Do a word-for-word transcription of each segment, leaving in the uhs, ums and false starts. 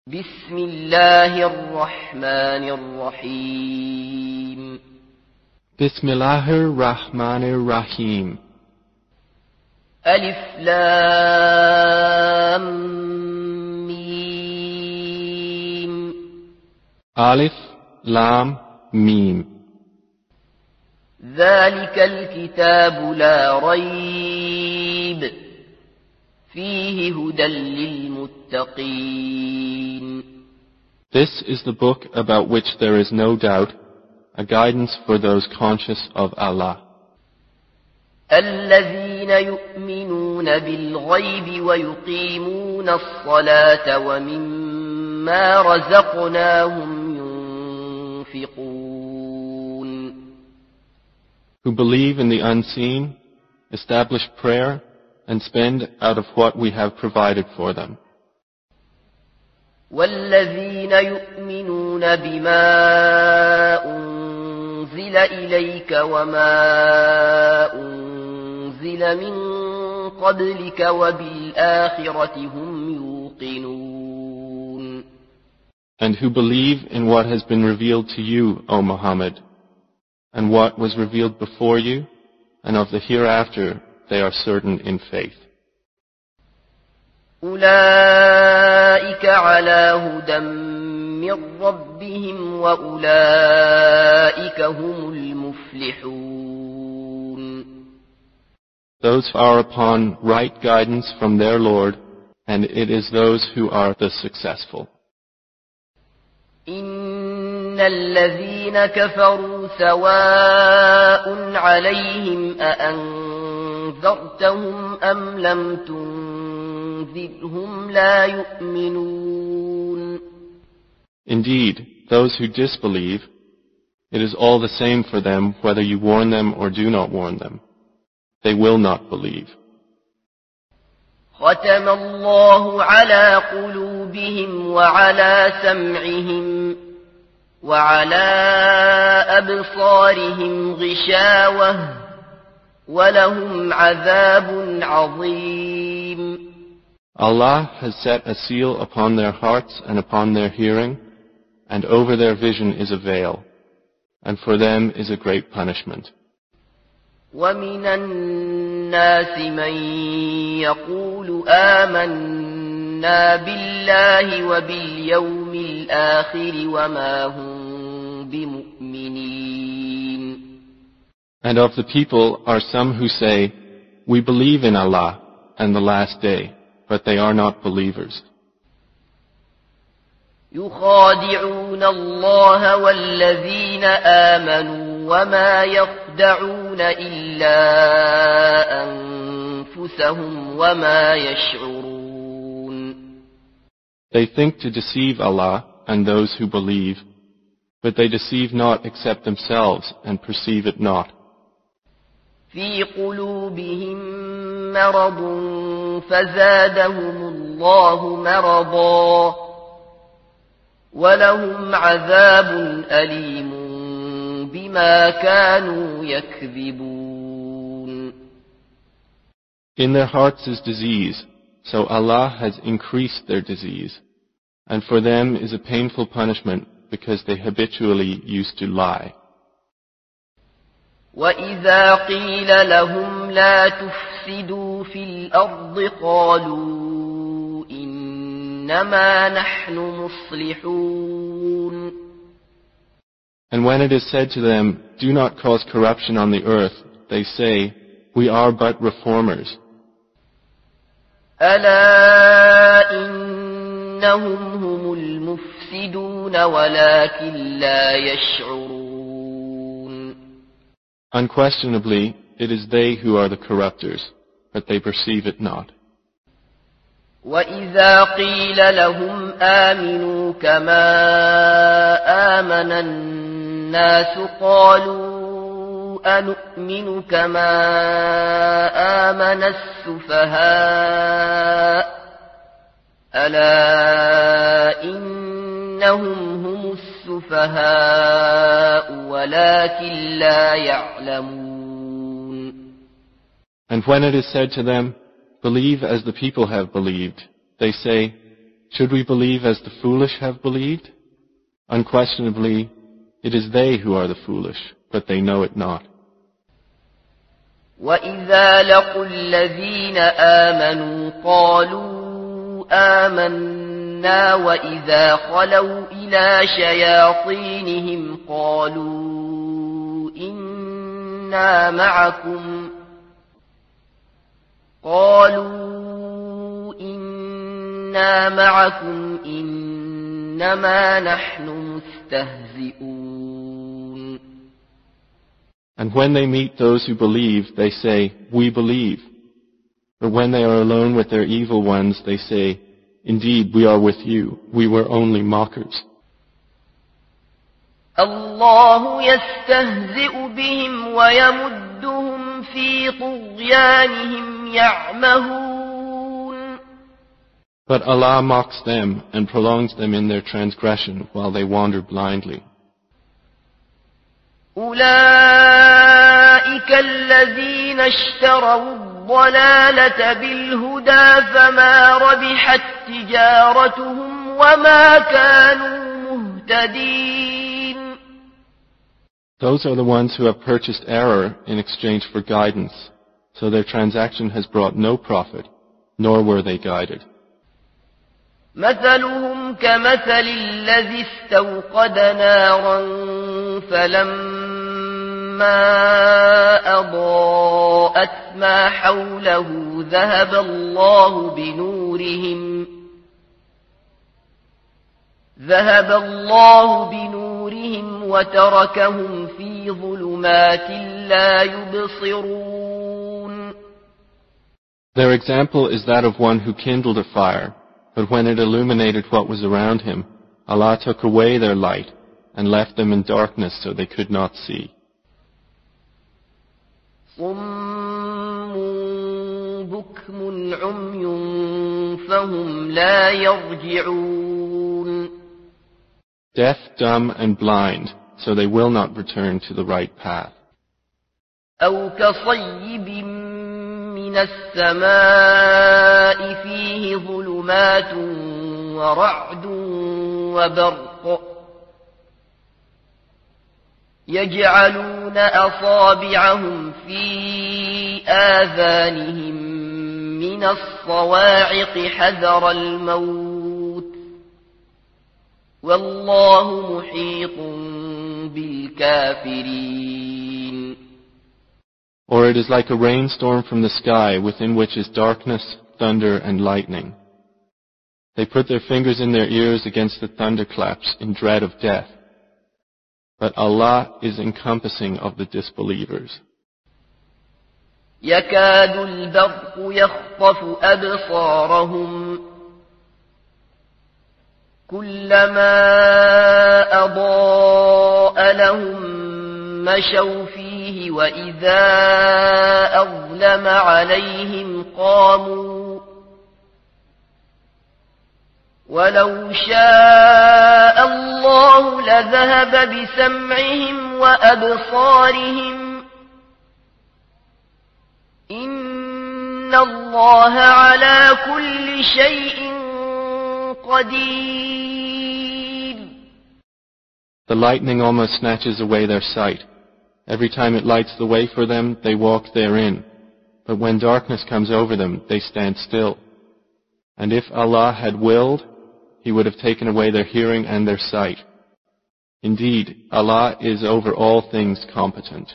بسم الله الرحمن الرحيم بسم الله الرحمن الرحيم ألف لام ميم ألف لام ميم ذلك الكتاب لا ريب فيه هدى للمتقين. This is the book about which there is no doubt, a guidance for those conscious of Allah. الذين يؤمنون بالغيب ويقيمون الصلاة ومما رزقناهم ينفقون. Who believe in the unseen, establish prayer, and spend out of what we have provided for them. والذين يؤمنون بما أنزل إليك وما أنزل من قبلك وبالآخرة هم يوقنون. And who believe in what has been revealed to you, O Muhammad, and what was revealed before you, and of the hereafter they are certain in faith. أولئك على هدى من ربهم وأولئك هم المفلحون. Those are upon right guidance from their Lord, and it is those who are the successful. إن الذين كفروا سواء عليهم أأنذرتهم أم لم تنذرهم لا يؤمنون. Indeed, those who disbelieve, it is all the same for them whether you warn them or do not warn them. They will not believe. ختم الله على قلوبهم وعلى سمعهم وعلى أبصارهم غشاوة ولهم عذاب عظيم. Allah has set a seal upon their hearts and upon their hearing, and over their vision is a veil, and for them is a great punishment. ومن الناس من يقول آمنا بالله وباليوم الآخر وما هم بمؤمنين. And of the people are some who say, we believe in Allah and the last day, but they are not believers. يخادعون الله والذين آمنوا وما يخدعون إلا أنفسهم وما يشعرون. They think to deceive Allah and those who believe, but they deceive not except themselves and perceive it not. في قلوبهم مرض فزادهم الله مرضا ولهم عذاب أليم بما كانوا يكذبون. In their hearts is disease, so Allah has increased their disease, and for them is a painful punishment because they habitually used to lie. وإذا قيل لهم لا تفسدوا في الأرض قالوا إنما نحن مصلحون. And when it is said to them, do not cause corruption on the earth, they say, we are but reformers. ألا إنهم هم المفسدون ولكن لا يشعرون. Unquestionably, it is they who are the corruptors, but they perceive it not. وإذا قيل لهم آمنوا كما آمن الناس قالوا أنؤمن كما آمن السفهاء ألا إنهم هم السفهاء ولكن لا يعلمون. And when it is said to them, believe as the people have believed, they say, should we believe as the foolish have believed? Unquestionably, it is they who are the foolish, but they know it not. وَإِذَا لَقُوا الَّذِينَ آمَنُوا قَالُوا آمَنَّا وَإِذَا خَلَوْا إِلَى شَيَاطِينِهِمْ قَالُوا إِنَّا مَعَكُمْ قَالُوا إِنَّا مَعَكُمْ إِنَّمَا نَحْنُ مُسْتَهْزِئُونَ. And when they meet those who believe, they say, we believe. But when they are alone with their evil ones, they say, indeed, we are with you. We were only mockers. الله يستهزئ بهم ويمدهم في طغيانهم يعمهون. But Allah mocks them and prolongs them in their transgression while they wander blindly. أولئك الذين اشتروا الضلالة بالهدى فما ربحت تجارتهم وما كانوا مهتدين. Those are the ones who have purchased error in exchange for guidance, so their transaction has brought no profit, nor were they guided. مثلهم كمثل الذي استوقد نارا فلما أضاءت ما حوله ذهب الله بنورهم ذهب الله بنورهم وتركهم في ظلمات لا يبصرون. Their example is that of one who kindled a fire, but when it illuminated what was around him, Allah took away their light and left them in darkness so they could not see. صم بكم عمي فهم لا يرجعون. Deaf, dumb, and blind, so they will not return to the right path. أو كصيب من السماء فيه ظلمات ورعد وبرق يجعلون أصابعهم في آذانهم من الصواعق حذر الموت والله محيط بالكافرين. Or it is like a rainstorm from the sky within which is darkness, thunder, and lightning. They put their fingers in their ears against the thunderclaps in dread of death. But Allah is encompassing of the disbelievers. يكاد البرق يخطف أبصارهم كلما أضاء لهم مشوا فيه وإذا أظلم عليهم قاموا ولو شاء الله لذهب بسمعهم وأبصارهم إن الله على كل شيء قدير. The lightning almost snatches away their sight. Every time it lights the way for them, they walk therein. But when darkness comes over them, they stand still. And if Allah had willed, He would have taken away their hearing and their sight. Indeed, Allah is over all things competent.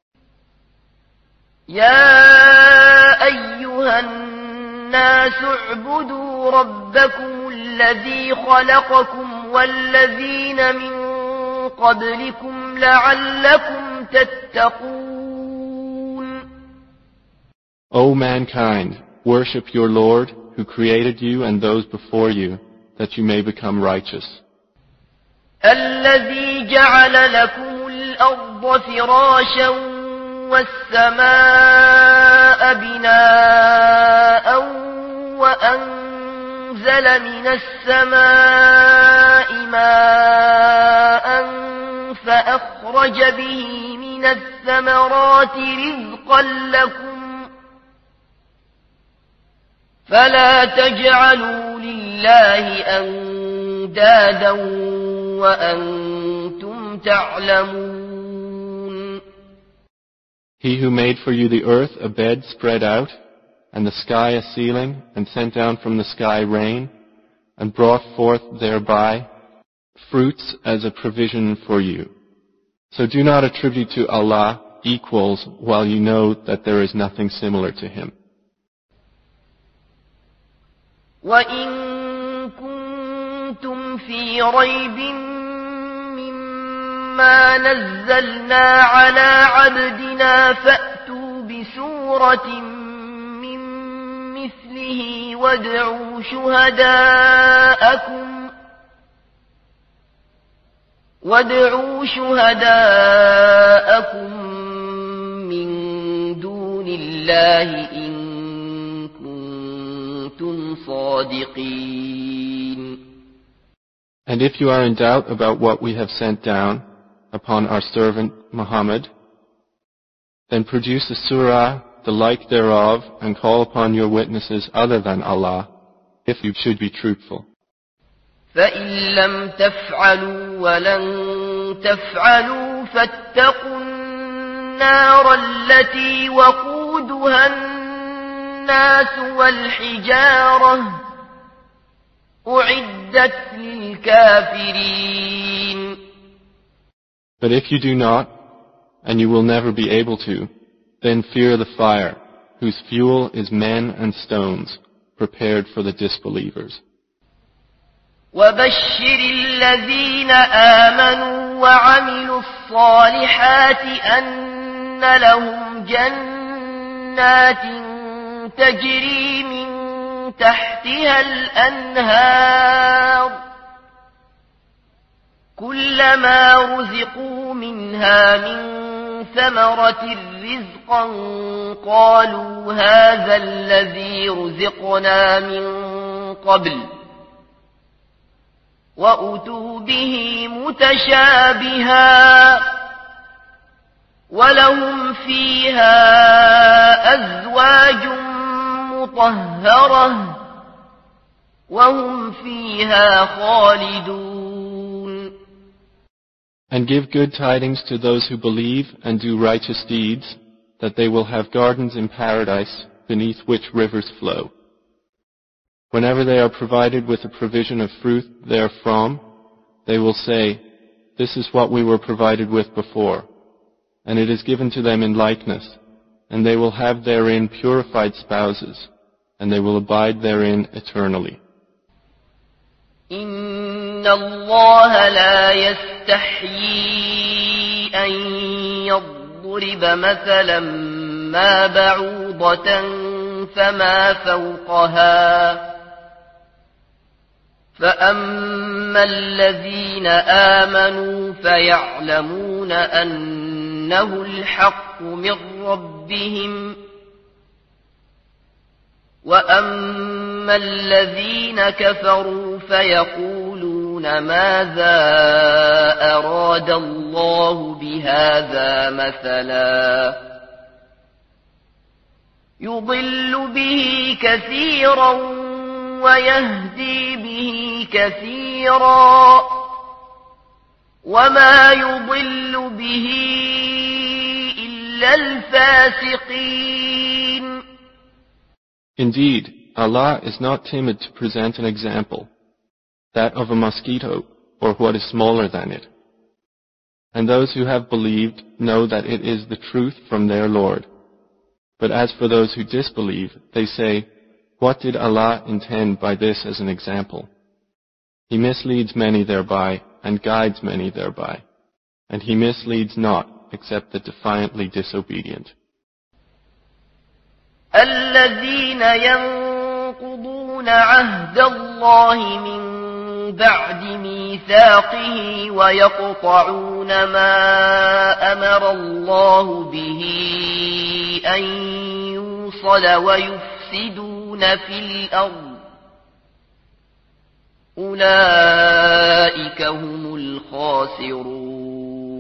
يا أيها الناس اعبدوا ربكم الذي خلقكم والذين من قبلكم لعلكم تتقون. O mankind, worship your Lord who created you and those before you, that you may become righteous. الذي جعل لكم الأرض فراشا والسماء بناء وأنزل من السماء ماء فأخرج به من الثمرات رزقا لكم فلا تجعلوا لله أندادا وأنتم تعلمون. He who made for you the earth a bed spread out, and the sky a ceiling, and sent down from the sky rain, and brought forth thereby fruits as a provision for you. So do not attribute to Allah equals while you know that there is nothing similar to Him. وَإِن كُنتُمْ فِي رَيْبٍ مِّمَّا نَزَّلْنَا عَلَى عَبْدِنَا فَأْتُوا بِسُورَةٍ مِّن مِّثْلِهِ وَادْعُوا شُهَدَاءَكُمْ وَادْعُوا شُهَدَاءَكُمْ مِن دُونِ اللَّهِ إِن كُنتُمْ صَادِقِينَ. And if you are in doubt about what we have sent down upon our servant Muhammad, then produce a surah, the like thereof, and call upon your witnesses other than Allah, if you should be truthful. فَإِن لَّمْ تَفْعَلُوا وَلَن تَفْعَلُوا فَاتَّقُوا النَّارَ الَّتِي وَقُودُهَا النَّاسُ وَالْحِجَارَةُ أُعِدَّتْ لِلْكَافِرِينَ. But if you do not, and you will never be able to, then fear the fire, whose fuel is men and stones, prepared for the disbelievers. وَبَشِّرِ الَّذِينَ آمَنُوا وَعَمِلُوا الصَّالِحَاتِ أَنَّ لَهُمْ جَنَّاتٍ تَجْرِي مِن تَحْتِهَا الْأَنْهَارُ كُلَّمَا رُزِقُوا مِنْهَا مِن ثَمَرَةٍ رِزْقًا قَالُوا هَذَا الَّذِي رُزِقْنَا مِن قَبْلُ وَأُتُوا بِهِ مُتَشَابِهًا وَلَهُمْ فِيهَا أَزْوَاجٌ مُطَهَّرَةٌ وَهُمْ فِيهَا خَالِدُونَ. And give good tidings to those who believe and do righteous deeds, that they will have gardens in paradise beneath which rivers flow. Whenever they are provided with a provision of fruit therefrom, they will say, "This is what we were provided with before," and it is given to them in likeness, and they will have therein purified spouses, and they will abide therein eternally. إِنَّ اللَّهَ لَا يَسْتَحْيِي أَن يَضْرِبَ مَثَلًا مَّا بَعُوضَةً فَمَا فَوْقَهَا فَأَمَّا الَّذِينَ آمَنُوا فَيَعْلَمُونَ أَنَّهُ الْحَقُّ مِنْ رَبِّهِمْ وَأَمَّا الَّذِينَ كَفَرُوا فَيَقُولُونَ مَاذَا أَرَادَ اللَّهُ بِهَذَا مَثَلًا يُضِلُّ بِهِ كَثِيرًا وَيَهْدِي بِهِ كَثِيرًا وَمَا يُضِلُّ بِهِ إِلَّا الْفَاسِقِينَ. Indeed, Allah is not timid to present an example, that of a mosquito, or what is smaller than it. And those who have believed know that it is the truth from their Lord. But as for those who disbelieve, they say, "What did Allah intend by this as an example?" He misleads many thereby, and guides many thereby. And He misleads not, except the defiantly disobedient. الَّذِينَ يَنقُضُونَ عَهْدَ اللَّهِ مِن بَعْدِ مِيثَاقِهِ وَيَقْطَعُونَ مَا أَمَرَ اللَّهُ بِهِ أَن يُوصَلَ وَيُفْسِدُونَ فِي الْأَرْضِ أُولَئِكَ هُمُ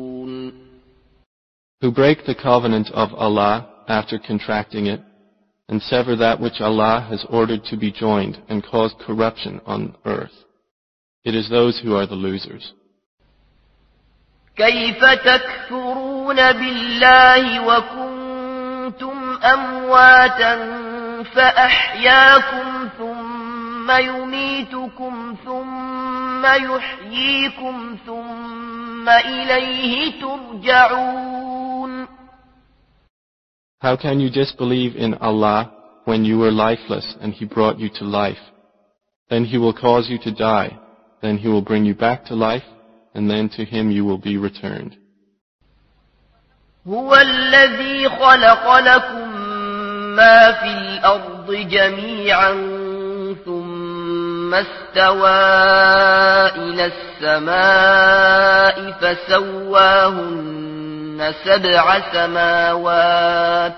الْخَاسِرُونَ. Who break the covenant of Allah after contracting it, and sever that which Allah has ordered to be joined and cause corruption on earth. It is those who are the losers. كيف تكفرون بالله وكنتم أمواتا فأحياكم ثم يميتكم ثم يحييكم ثم إليه ترجعون. How can you disbelieve in Allah when you were lifeless and He brought you to life? Then He will cause you to die, then He will bring you back to life, and then to Him you will be returned. هو الذي خلق لكم ما في الأرض جميعا ثم استوى إلى السماء فسواهن سبع سماوات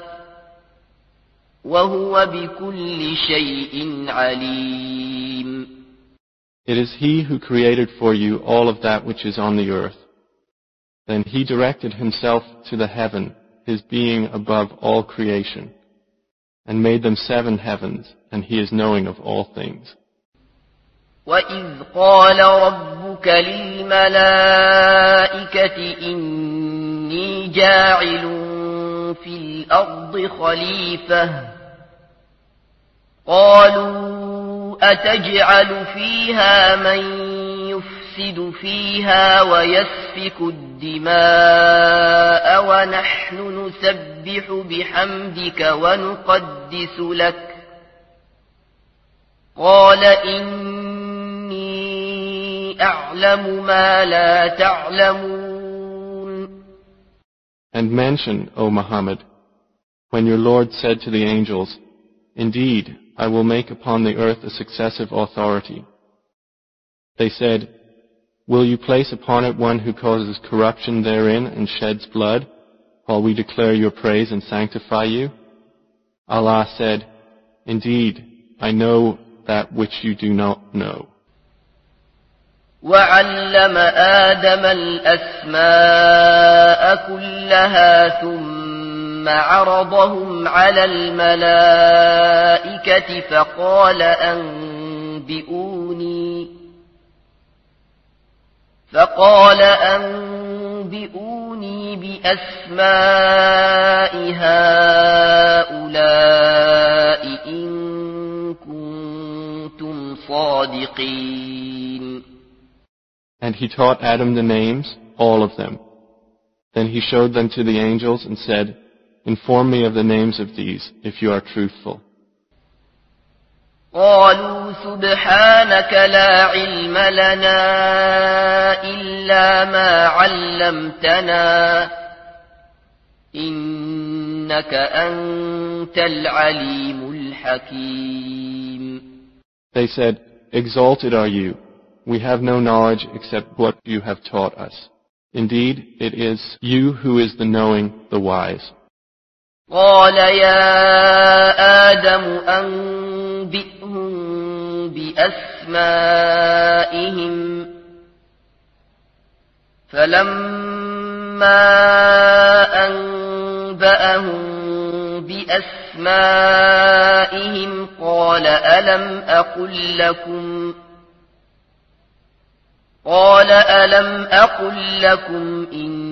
وهو بكل شيء عليم. It is He who created for you all of that which is on the earth. Then He directed Himself to the heaven, His being above all creation, and made them seven heavens, and He is knowing of all things. وَإِذْ قَالَ رَبُّكَ لِلْمَلَائِكَةِ إِنِّي جَاعِلٌ فِي الْأَرْضِ خَلِيفَةً قَالُوا أَتَجْعَلُ فِيهَا مَن يُفْسِدُ فِيهَا وَيَسْفِكُ الدِّمَاءَ وَنَحْنُ نُسَبِّحُ بِحَمْدِكَ وَنُقَدِّسُ لَكَ قَالَ إِنِّي أَعْلَمُ مَا لَا تَعْلَمُونَ. And mention, O Muhammad, when your Lord said to the angels, Indeed, I will make upon the earth a successive authority. They said, Will you place upon it one who causes corruption therein and sheds blood, while we declare your praise and sanctify you? Allah said, Indeed, I know that which you do not know. وَعَلَّمَ آدَمَ الْأَسْمَاءَ كُلَّهَا ثُمَّ عَرَضَهُمْ عَلَى الْمَلَائِكَةِ فَقَالَ أَنبِئُونِي فَقَالَ أَنبِئُونِي بِأَسْمَاءِ هَؤُلَاءِ إِن كُنتُمْ صَادِقِينَ. And He taught Adam the names, all of them. Then He showed them to the angels and said, Inform me of the names of these, if you are truthful. قالوا سبحانك لا علم لنا إلا ما علمتنا إنك أنت العليم الحكيم. They said, Exalted are you. We have no knowledge except what you have taught us. Indeed, it is you who is the knowing, the wise. قال يا آدم أنبئهم بأسمائهم فلما أنبأهم بأسمائهم قال ألم أقل لكم قال ألم أقل لكم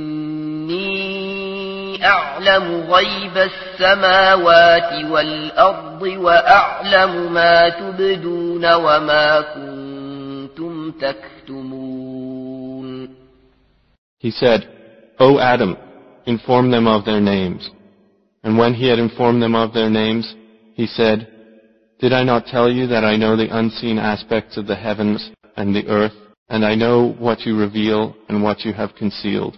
إني أعلم غيب السماوات والأرض وأعلم ما تبدون وما كنتم تكتمون. He said, O Adam, inform them of their names. And when he had informed them of their names, he said, Did I not tell you that I know the unseen aspects of the heavens and the earth, and I know what you reveal and what you have concealed?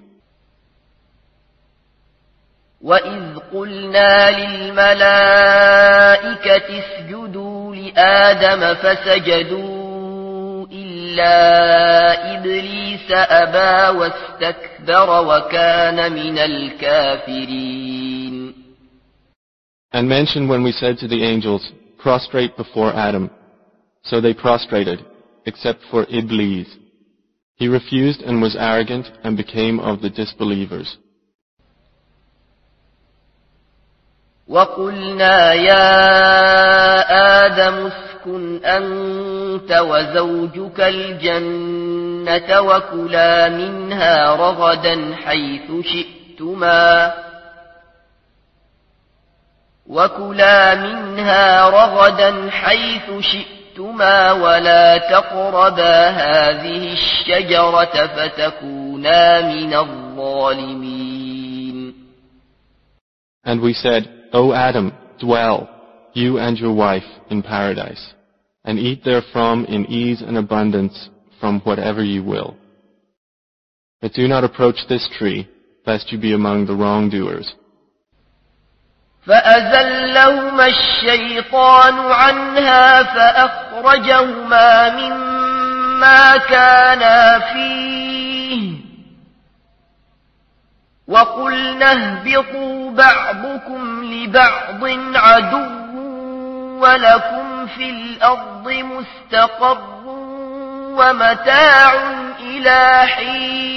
وَإِذْ قُلْنَا لِلْمَلَائِكَةِ اسْجُدُوا لِآدَمَ فَسَجَدُوا إِلَّا إِبْلِيسَ أَبَى وَاسْتَكْبَرَ وَكَانَ مِنَ الْكَافِرِينَ. And mention when we said to the angels, Prostrate before Adam. So they prostrated, except for Iblis. He refused and was arrogant and became of the disbelievers. وقلنا يا آدم اسكن أنت وزوجك الجنة وكلا منها رغدا حيث شئتما وكلا منها رغدا حيث شئتما ولا تقربا هذه الشجرة فتكونا من الظالمين. And we said, O Adam, dwell, you and your wife, in paradise, and eat therefrom in ease and abundance from whatever you will. But do not approach this tree, lest you be among the wrongdoers. فأزلهما الشيطان عنها فأخرجهما مما كانا فيه وقلنا اهبطوا بعضكم لبعض عدو ولكم في الأرض مستقر ومتاع إلى حين